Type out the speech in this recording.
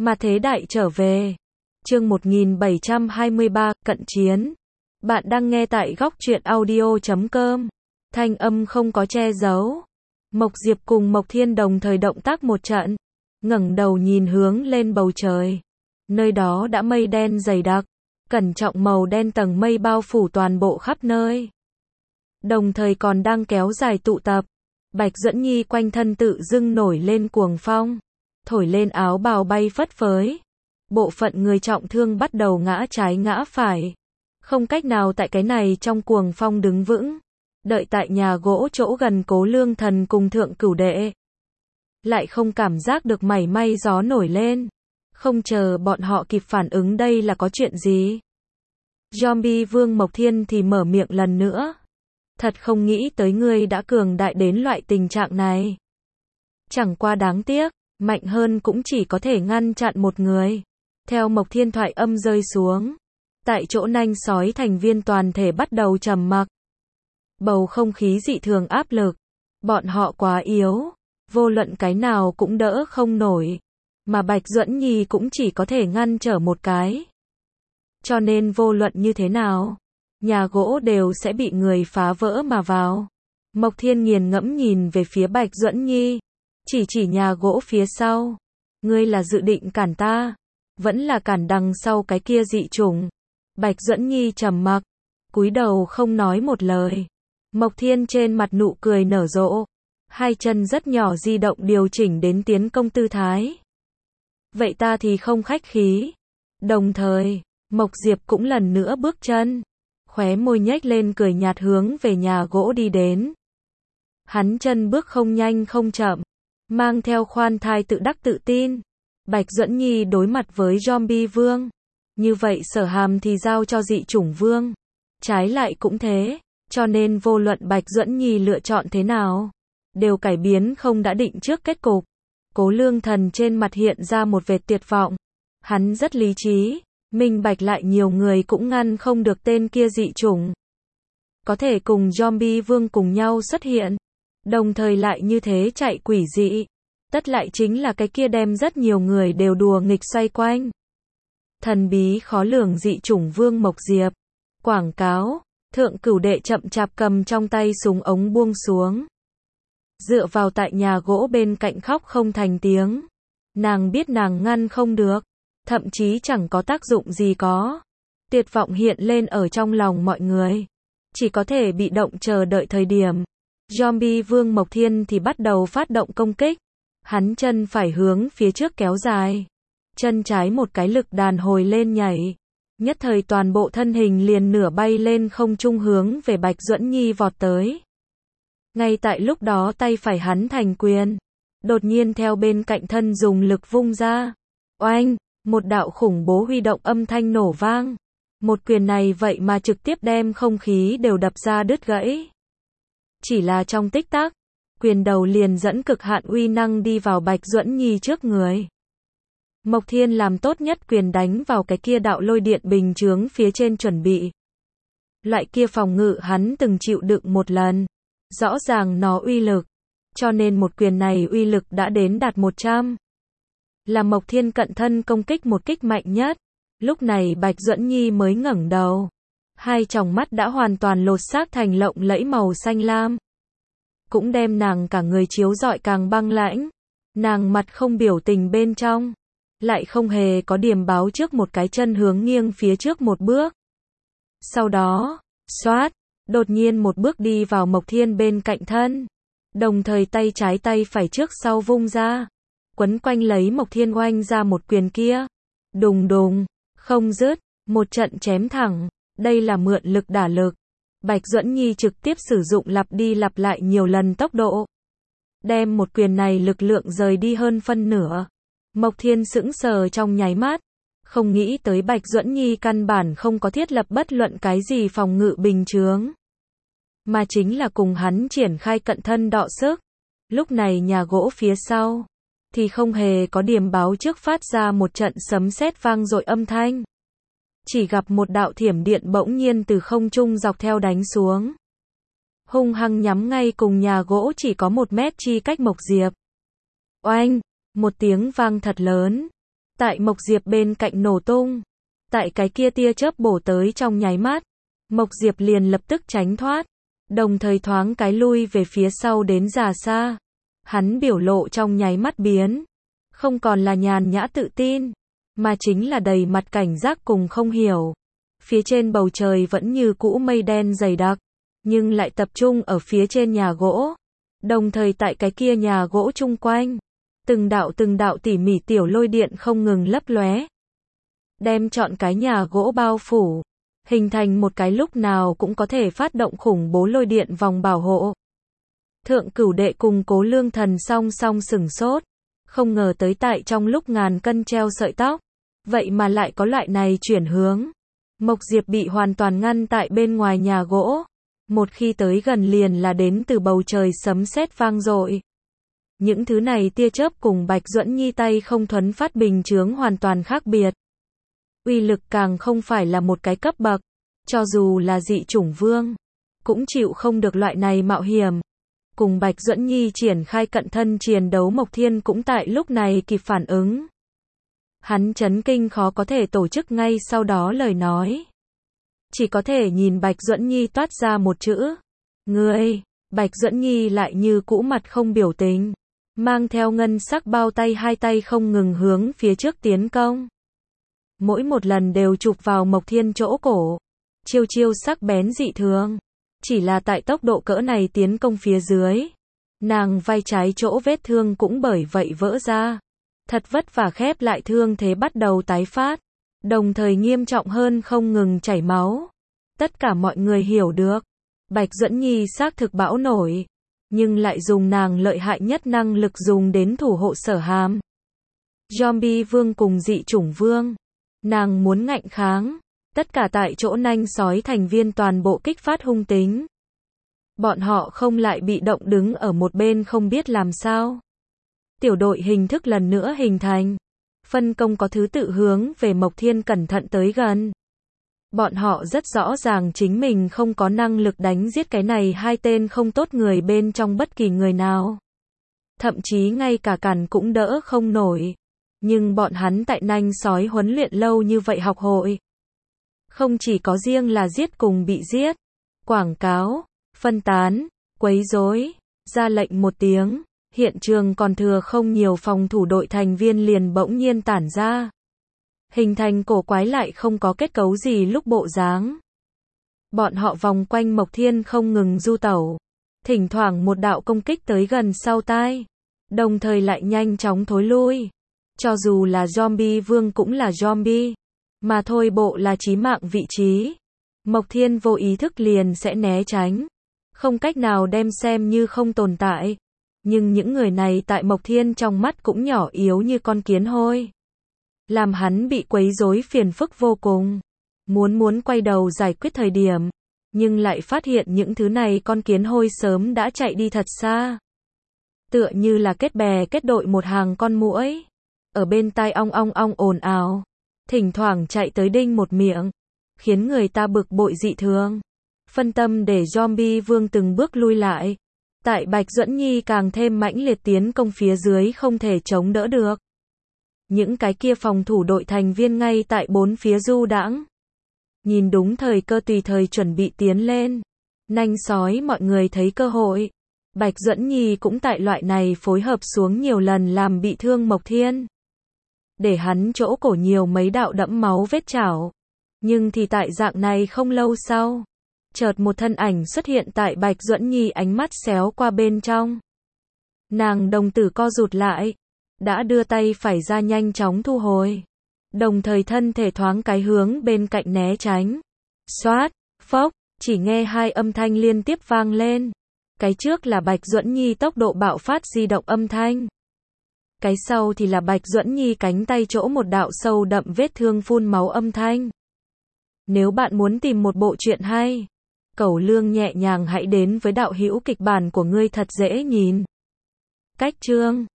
Mà thế đại trở về. Chương 1723, cận chiến. Bạn đang nghe tại góc truyện audio.com. Thanh âm không có che giấu. Mộc Diệp cùng Mộc Thiên đồng thời động tác một trận, ngẩng đầu nhìn hướng lên bầu trời. Nơi đó đã mây đen dày đặc, cẩn trọng màu đen tầng mây bao phủ toàn bộ khắp nơi. Đồng thời còn đang kéo dài tụ tập. Bạch Duẫn Nhi quanh thân tự dưng nổi lên cuồng phong, thổi lên áo bào bay phất phới. Bộ phận người trọng thương bắt đầu ngã trái ngã phải, không cách nào tại cái này trong cuồng phong đứng vững. Đợi tại nhà gỗ chỗ gần Cố Lương Thần cùng Thượng Cửu Đệ, lại không cảm giác được mảy may gió nổi lên. Không chờ bọn họ kịp phản ứng đây là có chuyện gì, Zombie Vương Mộc Thiên thì mở miệng lần nữa. Thật không nghĩ tới ngươi đã cường đại đến loại tình trạng này. Chẳng qua đáng tiếc, mạnh hơn cũng chỉ có thể ngăn chặn một người. Theo Mộc Thiên thoại âm rơi xuống, tại chỗ nanh sói thành viên toàn thể bắt đầu trầm mặc. Bầu không khí dị thường áp lực. Bọn họ quá yếu, vô luận cái nào cũng đỡ không nổi. Mà Bạch Duẫn Nhi cũng chỉ có thể ngăn trở một cái. Cho nên vô luận như thế nào, nhà gỗ đều sẽ bị người phá vỡ mà vào. Mộc Thiên nghiền ngẫm nhìn về phía Bạch Duẫn Nhi, chỉ nhà gỗ phía sau. Ngươi là dự định cản ta, vẫn là cản đằng sau cái kia dị chủng? Bạch Duẫn Nhi trầm mặc, cúi đầu không nói một lời. Mộc Thiên trên mặt nụ cười nở rộ, hai chân rất nhỏ di động điều chỉnh đến tiến công tư thái. Vậy ta thì không khách khí. Đồng thời, Mộc Diệp cũng lần nữa bước chân, khóe môi nhếch lên cười nhạt hướng về nhà gỗ đi đến. Hắn chân bước không nhanh không chậm, mang theo khoan thai tự đắc tự tin. Bạch Duẫn Nhi đối mặt với Zombie Vương, như vậy Sở Hàm thì giao cho dị chủng vương. Trái lại cũng thế, cho nên vô luận Bạch Duẫn Nhi lựa chọn thế nào, đều cải biến không đã định trước kết cục. Cố Lương Thần trên mặt hiện ra một vệt tuyệt vọng. Hắn rất lý trí, minh bạch lại nhiều người cũng ngăn không được tên kia dị chủng. Có thể cùng Zombie Vương cùng nhau xuất hiện, đồng thời lại như thế chạy quỷ dị. Tất lại chính là cái kia đem rất nhiều người đều đùa nghịch xoay quanh. Thần bí khó lường dị chủng Vương Mộc Diệp. Quảng cáo, Thượng Cửu Đệ chậm chạp cầm trong tay súng ống buông xuống. Dựa vào tại nhà gỗ bên cạnh khóc không thành tiếng. Nàng biết nàng ngăn không được, thậm chí chẳng có tác dụng gì có. Tuyệt vọng hiện lên ở trong lòng mọi người, chỉ có thể bị động chờ đợi thời điểm. Zombie Vương Mộc Thiên thì bắt đầu phát động công kích. Hắn chân phải hướng phía trước kéo dài, chân trái một cái lực đàn hồi lên nhảy. Nhất thời toàn bộ thân hình liền nửa bay lên không trung hướng về Bạch Duẫn Nhi vọt tới. Ngay tại lúc đó tay phải hắn thành quyền, đột nhiên theo bên cạnh thân dùng lực vung ra. Oanh, một đạo khủng bố huy động âm thanh nổ vang. Một quyền này vậy mà trực tiếp đem không khí đều đập ra đứt gãy. Chỉ là trong tích tắc, quyền đầu liền dẫn cực hạn uy năng đi vào Bạch Duẫn Nhi trước người. Mộc Thiên làm tốt nhất quyền đánh vào cái kia đạo lôi điện bình chướng phía trên chuẩn bị. Loại kia phòng ngự hắn từng chịu đựng một lần. Rõ ràng nó uy lực, cho nên một quyền này uy lực đã đến đạt 100. Là Mộc Thiên cận thân công kích một kích mạnh nhất. Lúc này Bạch Duẫn Nhi mới ngẩng đầu. Hai tròng mắt đã hoàn toàn lột xác thành lộng lẫy màu xanh lam. Cũng đem nàng cả người chiếu rọi càng băng lãnh. Nàng mặt không biểu tình bên trong, lại không hề có điểm báo trước một cái chân hướng nghiêng phía trước một bước. Sau đó, xoát, đột nhiên một bước đi vào Mộc Thiên bên cạnh thân. Đồng thời tay trái tay phải trước sau vung ra, quấn quanh lấy Mộc Thiên oanh ra một quyền kia. Đùng đùng, không dứt, một trận chém thẳng. Đây là mượn lực đả lực. Bạch Duẫn Nhi trực tiếp sử dụng lặp đi lặp lại nhiều lần tốc độ, đem một quyền này lực lượng rời đi hơn phân nửa. Mộc Thiên sững sờ trong nháy mắt, không nghĩ tới Bạch Duẫn Nhi căn bản không có thiết lập bất luận cái gì phòng ngự bình chướng, mà chính là cùng hắn triển khai cận thân đọ sức. Lúc này nhà gỗ phía sau thì không hề có điểm báo trước phát ra một trận sấm sét vang dội âm thanh. Chỉ gặp một đạo thiểm điện bỗng nhiên từ không trung dọc theo đánh xuống, hung hăng nhắm ngay cùng nhà gỗ chỉ có 1 mét chi cách Mộc Diệp. Oanh, một tiếng vang thật lớn, Tại Mộc Diệp bên cạnh nổ tung. Tại cái kia tia chớp bổ tới trong nháy mắt, Mộc Diệp liền lập tức tránh thoát, đồng thời thoáng cái lui về phía sau đến già xa. Hắn biểu lộ trong nháy mắt biến, không còn là nhàn nhã tự tin, mà chính là đầy mặt cảnh giác cùng không hiểu. Phía trên bầu trời vẫn như cũ mây đen dày đặc, nhưng lại tập trung ở phía trên nhà gỗ. Đồng thời tại cái kia nhà gỗ chung quanh, từng đạo tỉ mỉ tiểu lôi điện không ngừng lấp lóe, đem trọn cái nhà gỗ bao phủ, hình thành một cái lúc nào cũng có thể phát động khủng bố lôi điện vòng bảo hộ. Thượng Cửu Đệ cùng Cố Lương Thần song song sửng sốt, không ngờ tới tại trong lúc ngàn cân treo sợi tóc, vậy mà lại có loại này chuyển hướng. Mộc Diệp bị hoàn toàn ngăn tại bên ngoài nhà gỗ, một khi tới gần liền là đến từ bầu trời sấm sét vang dội. Những thứ này tia chớp cùng Bạch Duẫn Nhi tay không thuấn phát bình chướng hoàn toàn khác biệt. Uy lực càng không phải là một cái cấp bậc, cho dù là dị chủng vương, cũng chịu không được loại này mạo hiểm. Cùng Bạch Duẫn Nhi triển khai cận thân chiến đấu, Mộc Thiên cũng tại lúc này kịp phản ứng. Hắn chấn kinh khó có thể tổ chức ngay sau đó lời nói. Chỉ có thể nhìn Bạch Duẫn Nhi toát ra một chữ. Ngươi, Bạch Duẫn Nhi lại như cũ mặt không biểu tình, mang theo ngân sắc bao tay, hai tay không ngừng hướng phía trước tiến công. Mỗi một lần đều chụp vào Mộc Thiên chỗ cổ. Chiêu sắc bén dị thường. Chỉ là tại tốc độ cỡ này tiến công phía dưới, nàng vai trái chỗ vết thương cũng bởi vậy vỡ ra. Thật vất vả khép lại thương thế bắt đầu tái phát, đồng thời nghiêm trọng hơn không ngừng chảy máu. Tất cả mọi người hiểu được, Bạch Duẫn Nhi xác thực bão nổi, nhưng lại dùng nàng lợi hại nhất năng lực dùng đến thủ hộ Sở Hàm. Zombie vương cùng dị chủng vương, nàng muốn ngạnh kháng, tất cả tại chỗ nanh sói thành viên toàn bộ kích phát hung tính. Bọn họ không lại bị động đứng ở một bên không biết làm sao. Tiểu đội hình thức lần nữa hình thành, phân công có thứ tự hướng về Mộc Thiên cẩn thận tới gần. Bọn họ rất rõ ràng chính mình không có năng lực đánh giết cái này hai tên không tốt người bên trong bất kỳ người nào. Thậm chí ngay cả cản cũng đỡ không nổi. Nhưng bọn hắn tại nanh sói huấn luyện lâu như vậy học hội. Không chỉ có riêng là giết cùng bị giết, quảng cáo, phân tán, quấy rối, ra lệnh một tiếng, hiện trường còn thừa không nhiều phòng thủ đội thành viên liền bỗng nhiên tản ra. Hình thành cổ quái lại không có kết cấu gì lúc bộ dáng. Bọn họ vòng quanh Mộc Thiên không ngừng du tẩu, thỉnh thoảng một đạo công kích tới gần sau tai, đồng thời lại nhanh chóng thối lui. Cho dù là zombie vương cũng là zombie, mà thôi bộ là chí mạng vị trí. Mộc Thiên vô ý thức liền sẽ né tránh, không cách nào đem xem như không tồn tại. Nhưng những người này tại Mộc Thiên trong mắt cũng nhỏ yếu như con kiến hôi. Làm hắn bị quấy rối phiền phức vô cùng. Muốn quay đầu giải quyết thời điểm, nhưng lại phát hiện những thứ này con kiến hôi sớm đã chạy đi thật xa. Tựa như là kết bè kết đội một hàng con muỗi, ở bên tai ong ong ong ồn ào, thỉnh thoảng chạy tới đinh một miệng, khiến người ta bực bội dị thường. Phân tâm để zombie vương từng bước lui lại. Tại Bạch Duẫn Nhi càng thêm mãnh liệt tiến công phía dưới không thể chống đỡ được. Những cái kia phòng thủ đội thành viên ngay tại bốn phía du đãng, nhìn đúng thời cơ tùy thời chuẩn bị tiến lên. Nanh sói mọi người thấy cơ hội. Bạch Duẫn Nhi cũng tại loại này phối hợp xuống nhiều lần làm bị thương Mộc Thiên, để hắn chỗ cổ nhiều mấy đạo đẫm máu vết chảo. Nhưng thì tại dạng này không lâu sau, chợt một thân ảnh xuất hiện tại Bạch Duẫn Nhi, ánh mắt xéo qua bên trong. Nàng đồng tử co rụt lại, đã đưa tay phải ra nhanh chóng thu hồi, đồng thời thân thể thoáng cái hướng bên cạnh né tránh. Xoát, phốc, chỉ nghe hai âm thanh liên tiếp vang lên. Cái trước là Bạch Duẫn Nhi tốc độ bạo phát di động âm thanh. Cái sau thì là Bạch Duẫn Nhi cánh tay chỗ một đạo sâu đậm vết thương phun máu âm thanh. Nếu bạn muốn tìm một bộ truyện hay, Cẩu Lương nhẹ nhàng hãy đến với đạo hữu kịch bản của ngươi thật dễ nhìn. Cách chương